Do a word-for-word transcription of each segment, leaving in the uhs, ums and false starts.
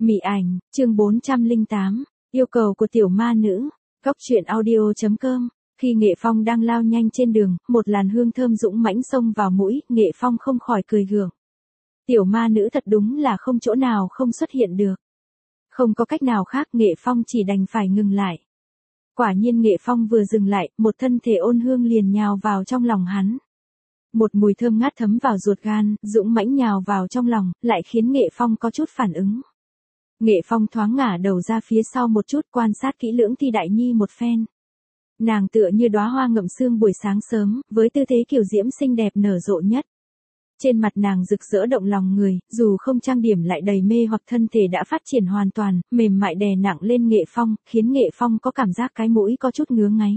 Mị ảnh, chương bốn trăm lẻ tám, yêu cầu của tiểu ma nữ, góc truyện audio.com. Khi Nghệ Phong đang lao nhanh trên đường, một làn hương thơm dũng mãnh xông vào mũi, Nghệ Phong không khỏi cười gượng. Tiểu ma nữ thật đúng là không chỗ nào không xuất hiện được. Không có cách nào khác, Nghệ Phong chỉ đành phải ngừng lại. Quả nhiên Nghệ Phong vừa dừng lại, một thân thể ôn hương liền nhào vào trong lòng hắn. Một mùi thơm ngát thấm vào ruột gan, dũng mãnh nhào vào trong lòng, lại khiến Nghệ Phong có chút phản ứng. Nghệ Phong thoáng ngả đầu ra phía sau một chút, quan sát kỹ lưỡng Thi Đại Nhi một phen. Nàng tựa như đóa hoa ngậm sương buổi sáng sớm, với tư thế kiều diễm xinh đẹp nở rộ nhất. Trên mặt nàng rực rỡ động lòng người, dù không trang điểm lại đầy mê hoặc, thân thể đã phát triển hoàn toàn, mềm mại đè nặng lên Nghệ Phong, khiến Nghệ Phong có cảm giác cái mũi có chút ngứa ngáy.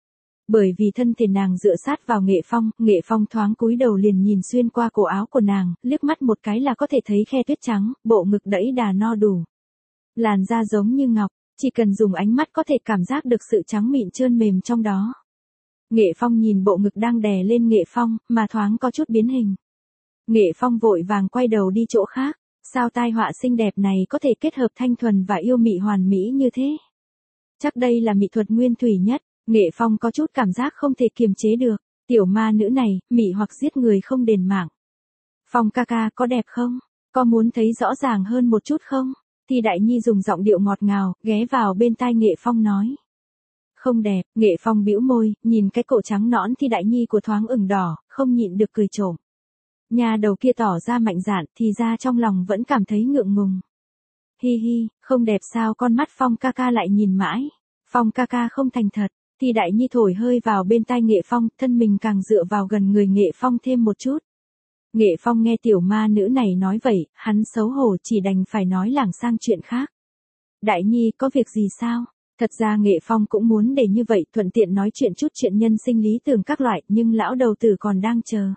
Bởi vì thân thể nàng dựa sát vào Nghệ Phong, Nghệ Phong thoáng cúi đầu liền nhìn xuyên qua cổ áo của nàng, liếc mắt một cái là có thể thấy khe tuyết trắng, bộ ngực đẫy đà no đủ. Làn da giống như ngọc, chỉ cần dùng ánh mắt có thể cảm giác được sự trắng mịn trơn mềm trong đó. Nghệ Phong nhìn bộ ngực đang đè lên Nghệ Phong, mà thoáng có chút biến hình. Nghệ Phong vội vàng quay đầu đi chỗ khác, sao tai họa xinh đẹp này có thể kết hợp thanh thuần và yêu mị hoàn mỹ như thế? Chắc đây là mỹ thuật nguyên thủy nhất, Nghệ Phong có chút cảm giác không thể kiềm chế được, tiểu ma nữ này, mị hoặc giết người không đền mạng. Phong ca ca có đẹp không? Có muốn thấy rõ ràng hơn một chút không? Thi Đại Nhi dùng giọng điệu ngọt ngào, ghé vào bên tai Nghệ Phong nói. Không đẹp, Nghệ Phong bĩu môi, nhìn cái cổ trắng nõn Thi Đại Nhi của thoáng ửng đỏ, không nhịn được cười trộm. Nhà đầu kia tỏ ra mạnh dạn, thì ra trong lòng vẫn cảm thấy ngượng ngùng. Hi hi, không đẹp sao? Con mắt Phong ca ca lại nhìn mãi. Phong ca ca không thành thật. Thi Đại Nhi thổi hơi vào bên tai Nghệ Phong, thân mình càng dựa vào gần người Nghệ Phong thêm một chút. Nghệ Phong nghe tiểu ma nữ này nói vậy, hắn xấu hổ chỉ đành phải nói lảng sang chuyện khác. Đại Nhi, có việc gì sao? Thật ra Nghệ Phong cũng muốn để như vậy, thuận tiện nói chuyện chút chuyện nhân sinh lý tưởng các loại, nhưng lão đầu tử còn đang chờ.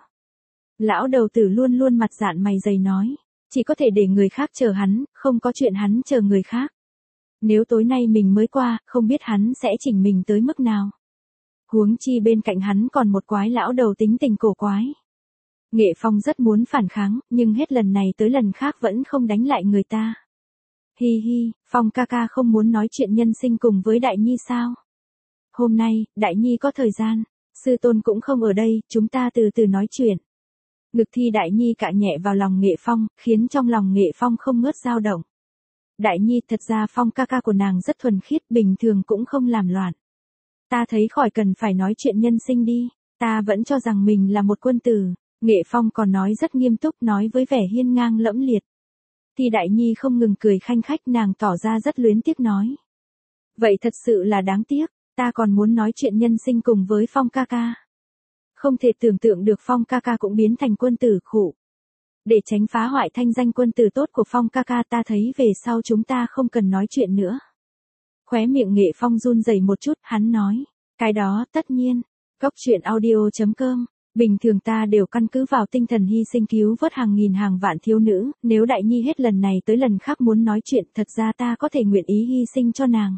Lão đầu tử luôn luôn mặt dạn mày dày nói, chỉ có thể để người khác chờ hắn, không có chuyện hắn chờ người khác. Nếu tối nay mình mới qua, không biết hắn sẽ chỉnh mình tới mức nào. Huống chi bên cạnh hắn còn một quái lão đầu tính tình cổ quái. Nghệ Phong rất muốn phản kháng, nhưng hết lần này tới lần khác vẫn không đánh lại người ta. Hi hi, Phong ca ca không muốn nói chuyện nhân sinh cùng với Đại Nhi sao? Hôm nay, Đại Nhi có thời gian, sư tôn cũng không ở đây, chúng ta từ từ nói chuyện. Ngực Thi Đại Nhi cạ nhẹ vào lòng Nghệ Phong, khiến trong lòng Nghệ Phong không ngớt dao động. Đại Nhi, thật ra Phong ca ca của nàng rất thuần khiết, bình thường cũng không làm loạn. Ta thấy khỏi cần phải nói chuyện nhân sinh đi, ta vẫn cho rằng mình là một quân tử. Nghệ Phong còn nói rất nghiêm túc, nói với vẻ hiên ngang lẫm liệt. Thi Đại Nhi không ngừng cười khanh khách, nàng tỏ ra rất luyến tiếc nói. Vậy thật sự là đáng tiếc, ta còn muốn nói chuyện nhân sinh cùng với Phong ca ca. Không thể tưởng tượng được Phong ca ca cũng biến thành quân tử khụ. Để tránh phá hoại thanh danh quân tử tốt của Phong ca ca, ta thấy về sau chúng ta không cần nói chuyện nữa. Khóe miệng Nghệ Phong run rẩy một chút, hắn nói. Cái đó, tất nhiên. Góc truyện audio.com. Bình thường ta đều căn cứ vào tinh thần hy sinh cứu vớt hàng nghìn hàng vạn thiếu nữ, nếu Đại Nhi hết lần này tới lần khác muốn nói chuyện, thật ra ta có thể nguyện ý hy sinh cho nàng.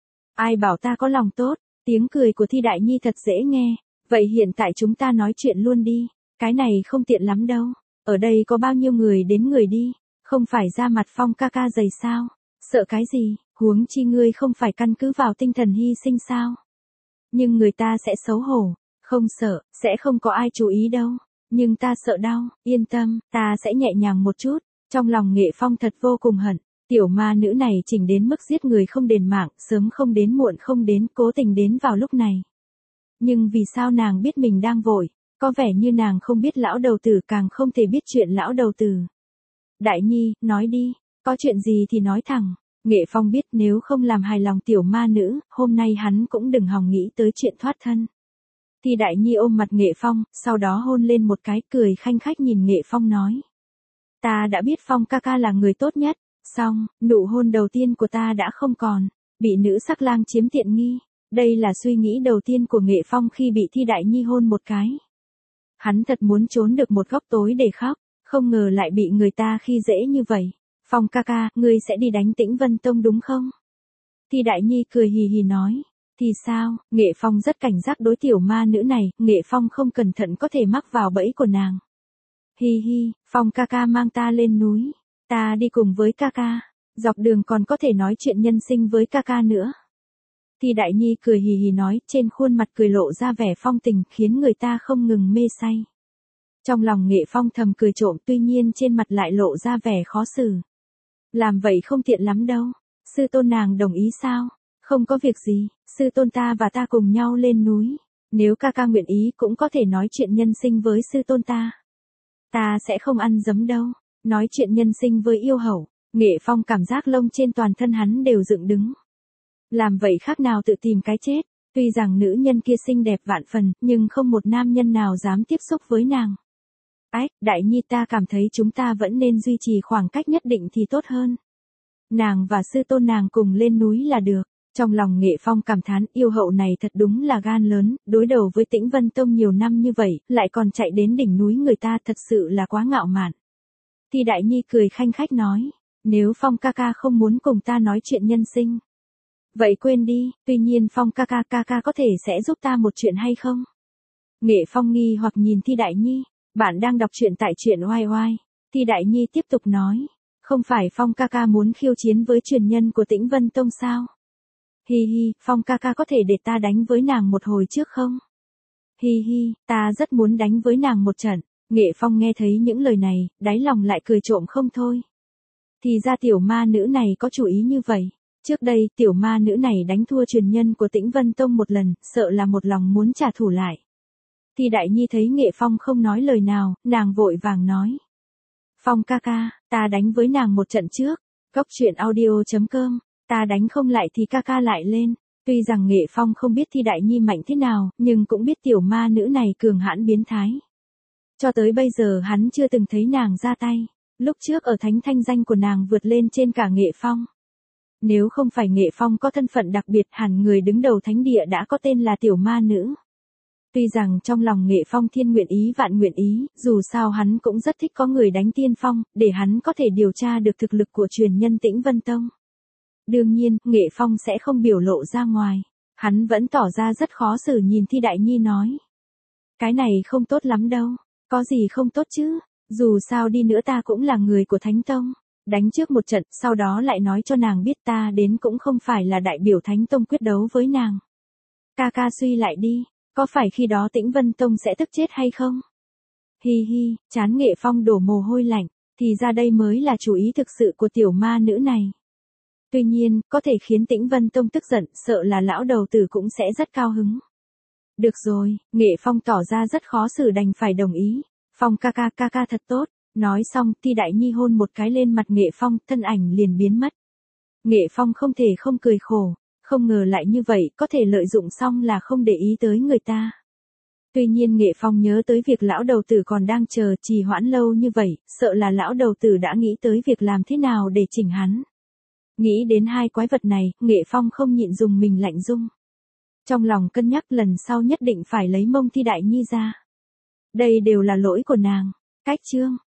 Ai bảo ta có lòng tốt? Tiếng cười của Thi Đại Nhi thật dễ nghe. Vậy hiện tại chúng ta nói chuyện luôn đi, cái này không tiện lắm đâu. Ở đây có bao nhiêu người đến người đi, không phải ra mặt Phong ca ca dày sao? Sợ cái gì? Huống chi ngươi không phải căn cứ vào tinh thần hy sinh sao? Nhưng người ta sẽ xấu hổ. Không sợ, sẽ không có ai chú ý đâu. Nhưng ta sợ đau, yên tâm, ta sẽ nhẹ nhàng một chút. Trong lòng Nghệ Phong thật vô cùng hận. Tiểu ma nữ này chỉnh đến mức giết người không đền mạng, sớm không đến muộn không đến, cố tình đến vào lúc này. Nhưng vì sao nàng biết mình đang vội? Có vẻ như nàng không biết lão đầu tử, càng không thể biết chuyện lão đầu tử. Đại Nhi, nói đi, có chuyện gì thì nói thẳng. Nghệ Phong biết nếu không làm hài lòng tiểu ma nữ, hôm nay hắn cũng đừng hòng nghĩ tới chuyện thoát thân. Thì Đại Nhi ôm mặt Nghệ Phong, sau đó hôn lên một cái, cười khanh khách nhìn Nghệ Phong nói. Ta đã biết Phong ca ca là người tốt nhất, xong, nụ hôn đầu tiên của ta đã không còn, bị nữ sắc lang chiếm tiện nghi. Đây là suy nghĩ đầu tiên của Nghệ Phong khi bị Thi Đại Nhi hôn một cái. Hắn thật muốn trốn được một góc tối để khóc, không ngờ lại bị người ta khi dễ như vậy. Phong ca ca, ngươi sẽ đi đánh Tĩnh Vân Tông đúng không? Thi Đại Nhi cười hì hì nói. Thì sao? Nghệ Phong rất cảnh giác đối tiểu ma nữ này, Nghệ Phong không cẩn thận có thể mắc vào bẫy của nàng. Hi hi, Phong ca ca mang ta lên núi, ta đi cùng với ca ca. Dọc đường còn có thể nói chuyện nhân sinh với ca ca nữa. Thi Đại Nhi cười hì hì nói, trên khuôn mặt cười lộ ra vẻ phong tình, khiến người ta không ngừng mê say. Trong lòng Nghệ Phong thầm cười trộm, tuy nhiên trên mặt lại lộ ra vẻ khó xử. Làm vậy không tiện lắm đâu. Sư tôn nàng đồng ý sao? Không có việc gì, sư tôn ta và ta cùng nhau lên núi. Nếu ca ca nguyện ý cũng có thể nói chuyện nhân sinh với sư tôn ta. Ta sẽ không ăn dấm đâu. Nói chuyện nhân sinh với yêu hậu. Nghệ Phong cảm giác lông trên toàn thân hắn đều dựng đứng. Làm vậy khác nào tự tìm cái chết. Tuy rằng nữ nhân kia xinh đẹp vạn phần, nhưng không một nam nhân nào dám tiếp xúc với nàng. Ái, Đại Nhi, ta cảm thấy chúng ta vẫn nên duy trì khoảng cách nhất định thì tốt hơn. Nàng và sư tôn nàng cùng lên núi là được. Trong lòng Nghệ Phong cảm thán, yêu hậu này thật đúng là gan lớn, đối đầu với Tĩnh Vân Tông nhiều năm như vậy, lại còn chạy đến đỉnh núi người ta, thật sự là quá ngạo mạn. Thi Đại Nhi cười khanh khách nói, nếu Phong ca ca không muốn cùng ta nói chuyện nhân sinh, vậy quên đi, tuy nhiên Phong ca ca ca ca có thể sẽ giúp ta một chuyện hay không? Nghệ Phong nghi hoặc nhìn Thi Đại Nhi, bạn đang đọc truyện tại truyện oai oai. Thi Đại Nhi tiếp tục nói, không phải Phong ca ca muốn khiêu chiến với truyền nhân của Tĩnh Vân Tông sao? Hi hi, Phong ca ca có thể để ta đánh với nàng một hồi trước không? Hi hi, ta rất muốn đánh với nàng một trận. Nghệ Phong nghe thấy những lời này, đáy lòng lại cười trộm không thôi. Thì ra tiểu ma nữ này có chủ ý như vậy. Trước đây, tiểu ma nữ này đánh thua truyền nhân của Tĩnh Vân Tông một lần, sợ là một lòng muốn trả thù lại. Thì Đại Nhi thấy Nghệ Phong không nói lời nào, nàng vội vàng nói. Phong ca ca, ta đánh với nàng một trận trước. Góc truyện audio chấm com, ta đánh không lại thì ca ca lại lên. Tuy rằng Nghệ Phong không biết Thi Đại Nhi mạnh thế nào, nhưng cũng biết tiểu ma nữ này cường hãn biến thái. Cho tới bây giờ hắn chưa từng thấy nàng ra tay. Lúc trước ở thánh thanh danh của nàng vượt lên trên cả Nghệ Phong. Nếu không phải Nghệ Phong có thân phận đặc biệt, hẳn người đứng đầu thánh địa đã có tên là tiểu ma nữ. Tuy rằng trong lòng Nghệ Phong thiên nguyện ý vạn nguyện ý, dù sao hắn cũng rất thích có người đánh tiên phong, để hắn có thể điều tra được thực lực của truyền nhân Tĩnh Vân Tông. Đương nhiên, Nghệ Phong sẽ không biểu lộ ra ngoài. Hắn vẫn tỏ ra rất khó xử nhìn Thi Đại Nhi nói. Cái này không tốt lắm đâu. Có gì không tốt chứ? Dù sao đi nữa ta cũng là người của Thánh Tông. Đánh trước một trận, sau đó lại nói cho nàng biết ta đến cũng không phải là đại biểu Thánh Tông quyết đấu với nàng. Ca ca suy lại đi. Có phải khi đó Tĩnh Vân Tông sẽ tức chết hay không? Hi hi, chán Nghệ Phong đổ mồ hôi lạnh. Thì ra đây mới là chủ ý thực sự của tiểu ma nữ này. Tuy nhiên, có thể khiến Tĩnh Vân Tông tức giận, sợ là lão đầu tử cũng sẽ rất cao hứng. Được rồi, Nghệ Phong tỏ ra rất khó xử đành phải đồng ý. Phong ca ca ca ca thật tốt. Nói xong, Thi Đại Nhi hôn một cái lên mặt Nghệ Phong, thân ảnh liền biến mất. Nghệ Phong không thể không cười khổ. Không ngờ lại như vậy, có thể lợi dụng xong là không để ý tới người ta. Tuy nhiên Nghệ Phong nhớ tới việc lão đầu tử còn đang chờ trì hoãn lâu như vậy, sợ là lão đầu tử đã nghĩ tới việc làm thế nào để chỉnh hắn. Nghĩ đến hai quái vật này, Nghệ Phong không nhịn dùng mình lạnh rung. Trong lòng cân nhắc lần sau nhất định phải lấy mông Thi Đại Nhi ra. Đây đều là lỗi của nàng. Cách chương